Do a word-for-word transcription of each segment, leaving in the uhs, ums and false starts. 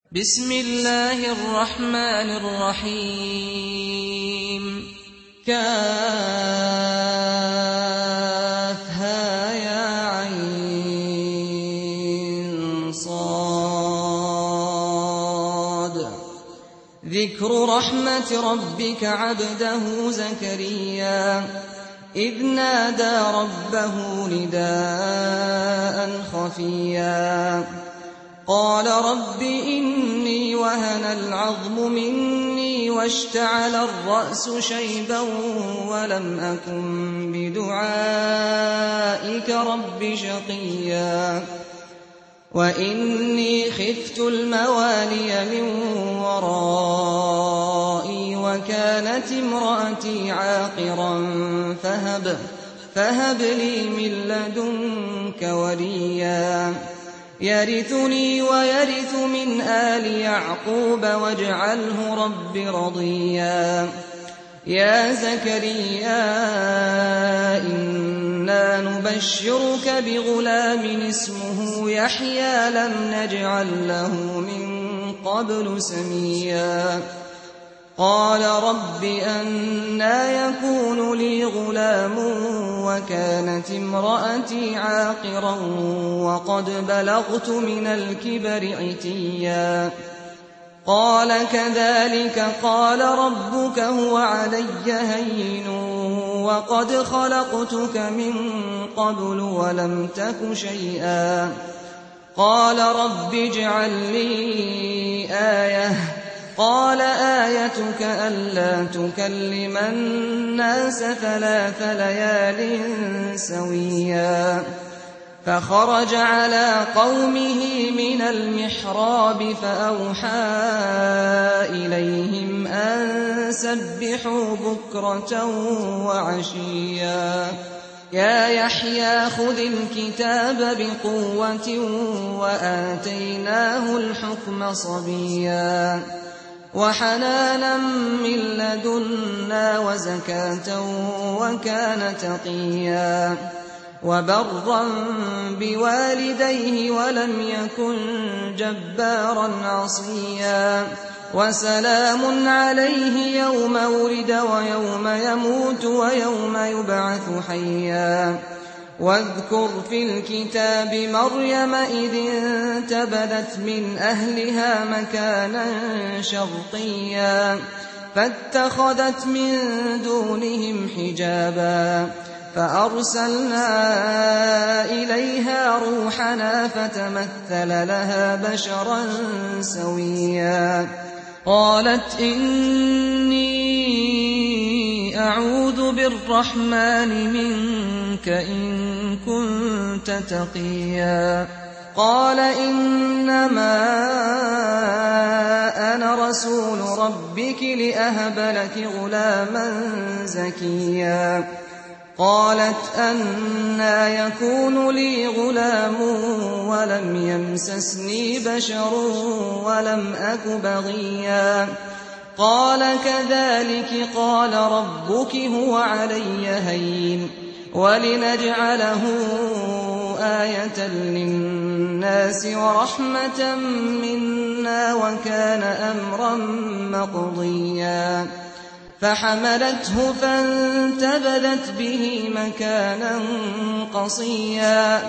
بسم الله الرحمن الرحيم كافها يا عين صاد ذكر رحمة ربك عبده زكريا إذ نادى ربه نداء خفيا قال رب إني وهن العظم مني واشتعل الرأس شيبا ولم أكن بدعائك رب شقيا وإني خفت الموالي من ورائي وكانت امرأتي عاقرا فهب, فهب لي من لدنك وليا يرثني ويرث من آل يعقوب واجعله رب رضيا يا زكريا إنا نبشرك بغلام اسمه يحيى لم نجعل له من قبل سميا قال رب أنى يكون لي غلام وكانت امرأتي عاقرا وقد بلغت من الكبر عتيا قال كذلك قال ربك هو علي هين وقد خلقتك من قبل ولم تك شيئا قال رب اجعل لي آية قال آيتك ألا تكلم الناس ثلاث ليال سويا فخرج على قومه من المحراب فأوحى إليهم أن سبحوا بكرة وعشيا يا يحيى خذ الكتاب بقوة وآتيناه الحكم صبيا وحنانا من لدنا وزكاة وكان تقيا وبرا بوالديه ولم يكن جبارا عصيا وسلام عليه يوم ولد ويوم يموت ويوم يبعث حيا واذكر في الكتاب مريم إذ انتبذت من أهلها مكانا شرقيا فاتخذت من دونهم حجابا فأرسلنا إليها روحنا فتمثل لها بشرا سويا قالت إني أعوذ بالرحمن منك إن كنت تقيا قال إنما أنا رسول ربك لأهب لك غلاما زكيا قالت أنى يكون لي غلام ولم يمسسني بشر ولم أك بغيا قال كذلك قال ربك هو علي هين ولنجعله آية للناس ورحمة منا وكان أمرا مقضيا فحملته فانتبذت به مكانا قصيا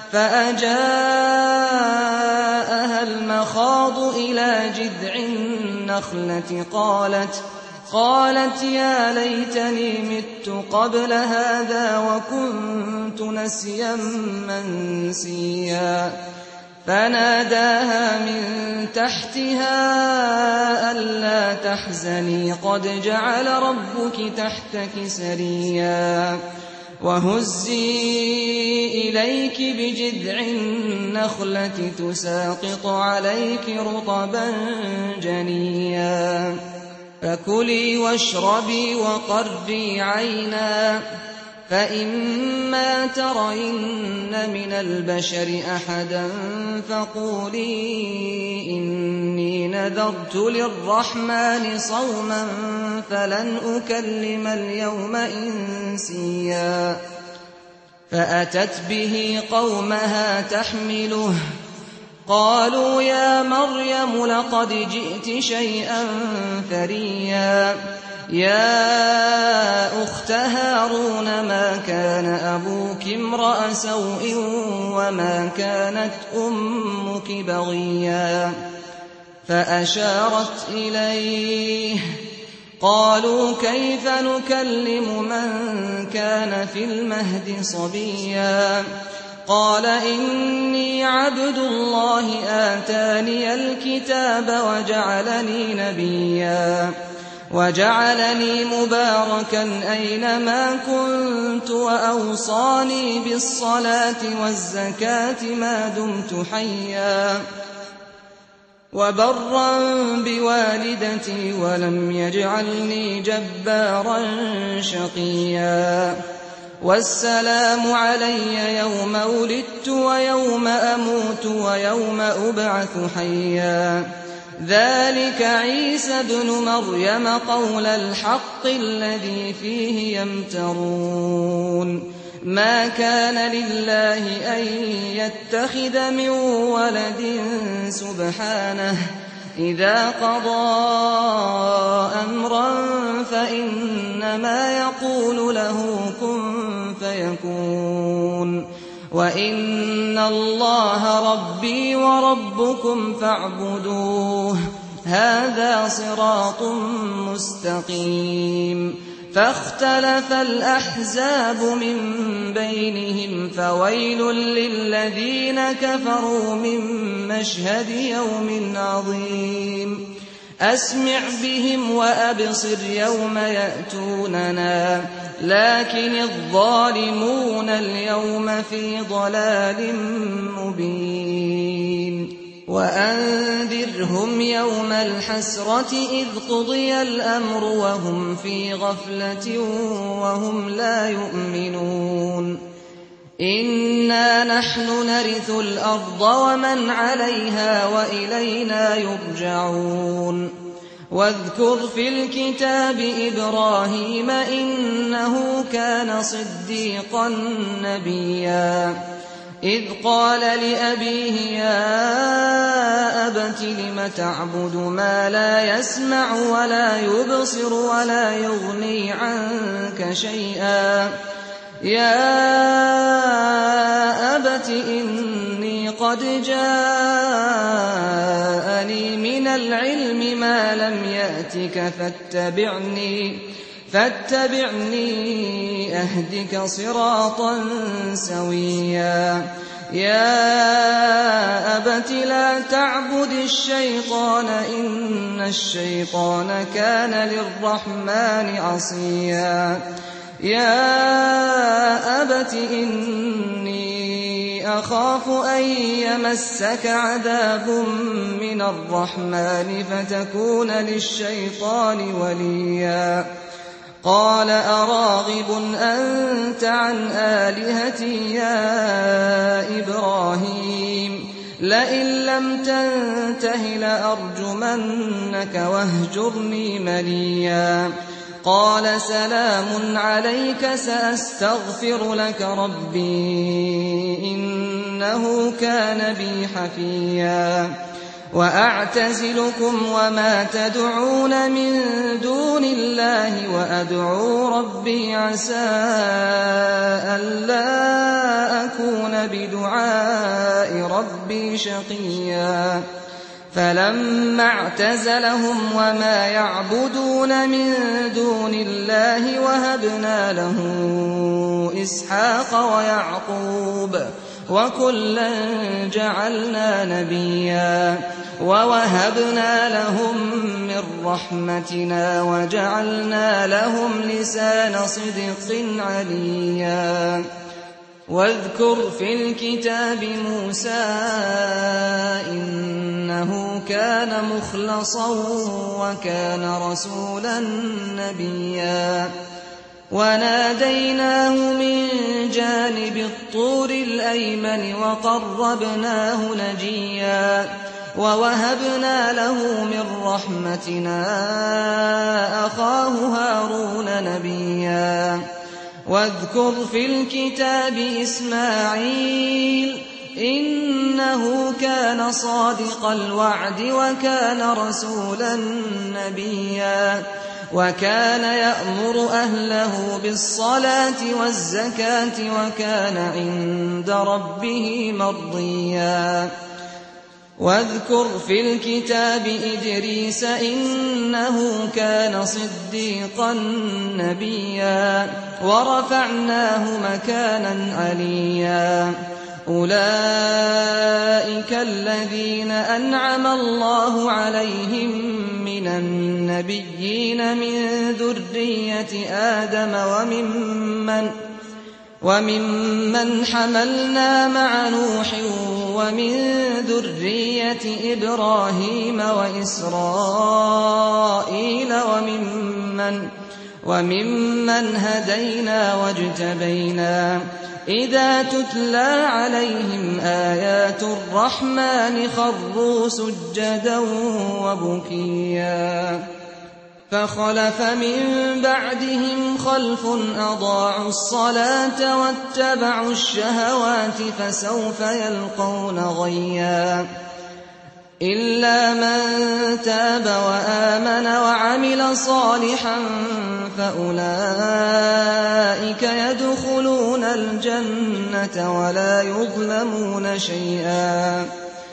فأجاءها المخاض إلى جذع النخلة قالت قالت يا ليتني مت قبل هذا وكنت نسيا منسيا فناداها من تحتها ألا تحزني قد جعل ربك تحتك سريا وهزي إليك بجذع النخلة تساقط عليك رطبا جنيا فكلي واشربي وقري عينا فإما ترين من البشر أحدا فقولي إني نذرت للرحمن صوما فلن أكلم اليوم إنسيا فأتت به قومها تحمله قالوا يا مريم لقد جئت شيئا فريا يا أخت هارون ما كان أبوك امرأ سوء وما كانت أمك بغيا فأشارت إليه قالوا كيف نكلم من كان في المهد صبيا قال إني عبد الله آتاني الكتاب وجعلني نبيا وجعلني مباركا أينما كنت وأوصاني بالصلاة والزكاة ما دمت حيا وبرا بوالدتي ولم يجعلني جبارا شقيا والسلام علي يوم ولدت ويوم أموت ويوم أبعث حيا ذلك عيسى ابن مريم قول الحق الذي فيه يمترون ما كان لله أن يتخذ من ولد سبحانه إذا قضى أمرا فإنما يقول له كن فيكون وإن الله ربي وربكم فاعبدوه هذا صراط مستقيم فاختلف الأحزاب من بينهم فويل للذين كفروا من مشهد يوم عظيم أسمع بهم وأبصر يوم يأتوننا لكن الظالمون اليوم في ضلال مبين وأنذرهم يوم الحسرة إذ قضي الأمر وهم في غفلة وهم لا يؤمنون إنا نحن نرث الأرض ومن عليها وإلينا يرجعون واذكر في الكتاب إبراهيم إنه كان صديقا نبيا إذ قال لأبيه يا أبت لم تعبد ما لا يسمع ولا يبصر ولا يغني عنك شيئا يا أبت إني قد جاءني من العلم ما لم يأتك فاتبعني فاتبعني أهدك صراطا سويا يا أبت لا تعبد الشيطان إن الشيطان كان للرحمن عصيا يا أبت إني أخاف أن يمسك عذاب من الرحمن فتكون للشيطان وليا قال أراغب أنت عن آلهتي يا إبراهيم لئن لم تنته لأرجمنك واهجرني مليا قال سلام عليك سأستغفر لك ربي إنه كان بي حفيا وأعتزلكم وما تدعون من دون الله وأدعو ربي عسى ألا أكون بدعاء ربي شقيا فلما اعتزلهم وما يعبدون من دون الله وهبنا له إسحاق ويعقوب وكلا جعلنا نبيا ووهبنا لهم من رحمتنا وجعلنا لهم لسان صدق عليا واذكر في الكتاب موسى إنه كان مخلصا وكان رسولا نبيا وناديناه من جانب الطور الأيمن وقربناه نجيا ووهبنا له من رحمتنا أخاه هارون نبيا واذكر في الكتاب إسماعيل إنه كان صادق الوعد وكان رسولا نبيا وكان يأمر أهله بالصلاة والزكاة وكان عند ربه مرضيا واذكر في الكتاب إدريس إنه كان صديقا نبيا ورفعناه مكانا عليا أولئك الذين أنعم الله عليهم من النبيين من ذرية آدم وممن وممن حملنا مع نوح ومن ذرية إبراهيم وإسرائيل وممن وممن هدينا واجتبينا إذا تتلى عليهم آيات الرحمن خروا سجدا وبكيا فخلف من بعدهم خلف أضاعوا الصلاة واتبعوا الشهوات فسوف يلقون غيا إلا من تاب وآمن وعمل صالحا فأولئك يدخلون الجنة ولا يظلمون شيئا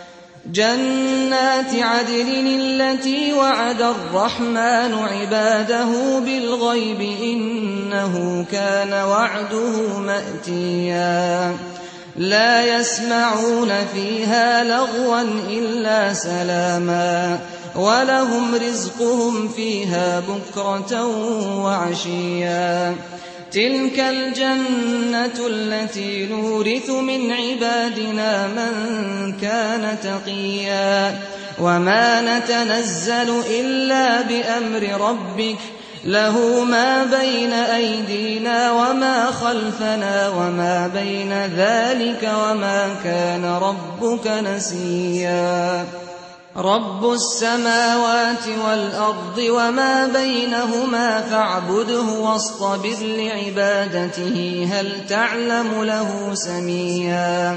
جنات عدن التي وعد الرحمن عباده بالغيب إنه كان وعده مأتيا لا يسمعون فيها لغوا إلا سلاما ولهم رزقهم فيها بكرة وعشيا تلك الجنة التي نورث من عبادنا من كان تقيا وما نتنزل إلا بأمر ربك له ما بين أيدينا وما خلفنا وما بين ذلك وما كان ربك نسيا رب السماوات والأرض وما بينهما فاعبده واصطبر لعبادته هل تعلم له سميا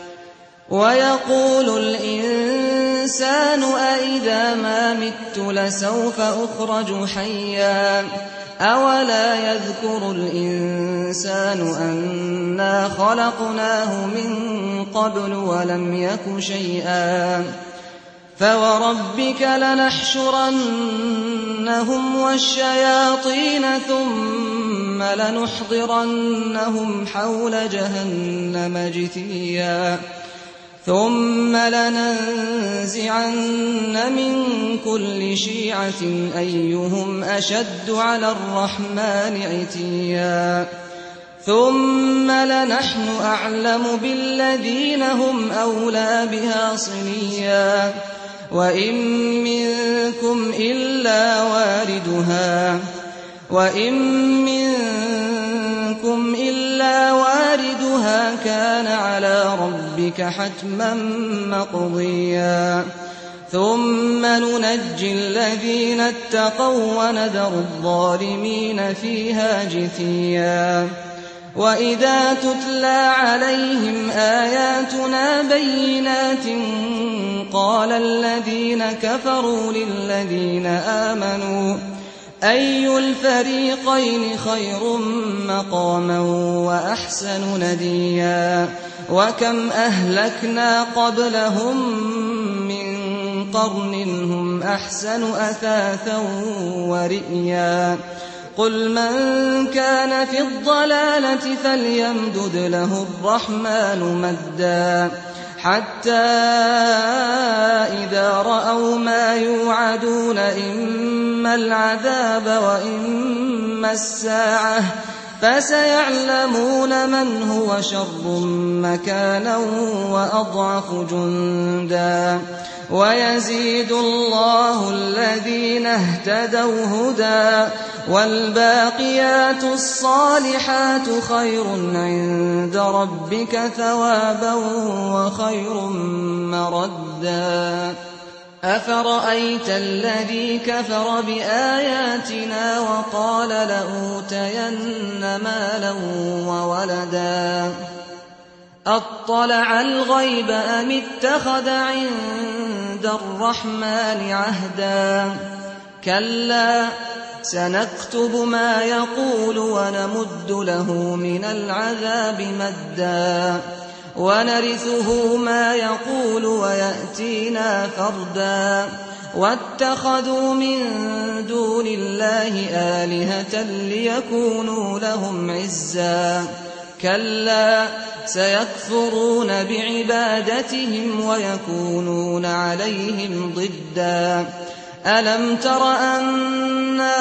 ويقول الإنسان أإذا ما مت لسوف أخرج حيا أولا يذكر الإنسان أنا خلقناه من قبل ولم يك شيئا فوربك لنحشرنهم والشياطين ثم لنحضرنهم حول جهنم جثيا ثم لننزعن من كل شيعة أيهم أشد على الرحمن عتيا ثم لنحن أعلم بالذين هم أولى بها صليا وإن منكم إلا واردها وإن منكم إلا واردها كان على ربك حتما مقضيا ثم ننجي الذين اتقوا ونذر الظالمين فيها جثيا وإذا تتلى عليهم آياتنا بينات قال الذين كفروا للذين آمنوا أي الفريقين خير مقاما وأحسن نديا وكم أهلكنا قبلهم من قرن هم أحسن أثاثا ورئيا قل من كان في الضلالة فليمدد له الرحمن مدا حتى إذا رأوا ما يوعدون إما العذاب وإما الساعة فسيعلمون من هو شر مكانا وأضعف جندا ويزيد الله الذين اهتدوا هدى والباقيات الصالحات خير عند ربك ثوابا وخير مردا أفرأيت الذي كفر بآياتنا وقال لأوتين مالا وولدا أطلع الغيب أم اتخذ عند الرحمن عهدا كلا سنكتب ما يقول ونمد له من العذاب مدا ونرثه ما يقول ويأتينا فردا واتخذوا من دون الله آلهة ليكونوا لهم عزا كلا سيكفرون بعبادتهم ويكونون عليهم ضدا ألم تر أنا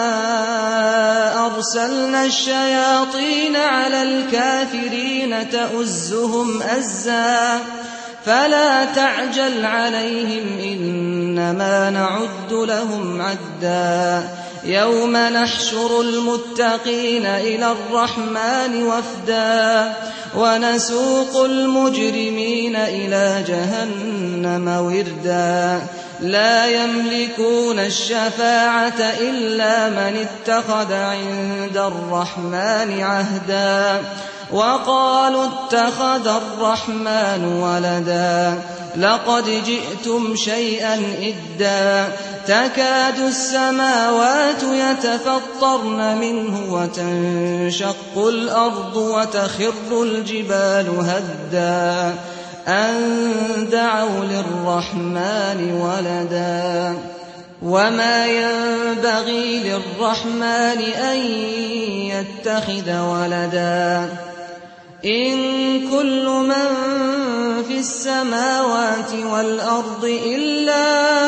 أرسلنا الشياطين على الكافرين تؤزهم أزا فلا تعجل عليهم إنما نعد لهم عدا يوم نحشر المتقين إلى الرحمن وفدا ونسوق المجرمين إلى جهنم وردا لا يملكون الشفاعة إلا من اتخذ عند الرحمن عهدا وقالوا اتخذ الرحمن ولدا لقد جئتم شيئا إدا تكاد السماوات يتفطرن منه وتنشق الأرض وتخر الجبال هدا أن دعوا للرحمن ولدا وما ينبغي للرحمن أن يتخذ ولدا إن كل من في السماوات والأرض إلا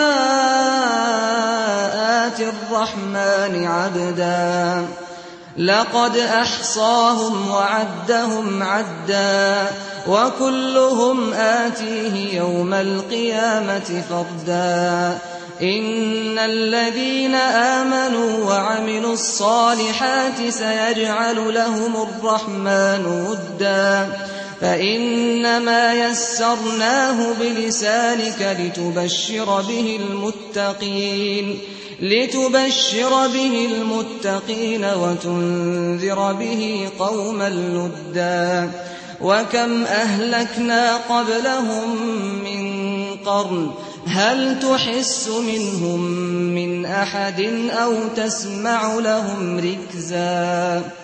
آتي الرحمن عبدا لقد أحصاهم وعدهم عدا وكلهم آتيه يوم القيامة فردا إن الذين آمنوا وعملوا الصالحات سيجعل لهم الرحمن ودا فإنما يسرناه بلسانك لتبشر به المتقين لتبشر به المتقين وتنذر به قوما لدا وكم أهلكنا قبلهم من قرن هل تحس منهم من أحد أو تسمع لهم ركزا